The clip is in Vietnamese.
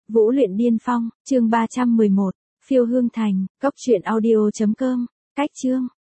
Vũ luyện điên phong, chương 311, phiêu hương thành, cốc truyện audio.com, cách chương.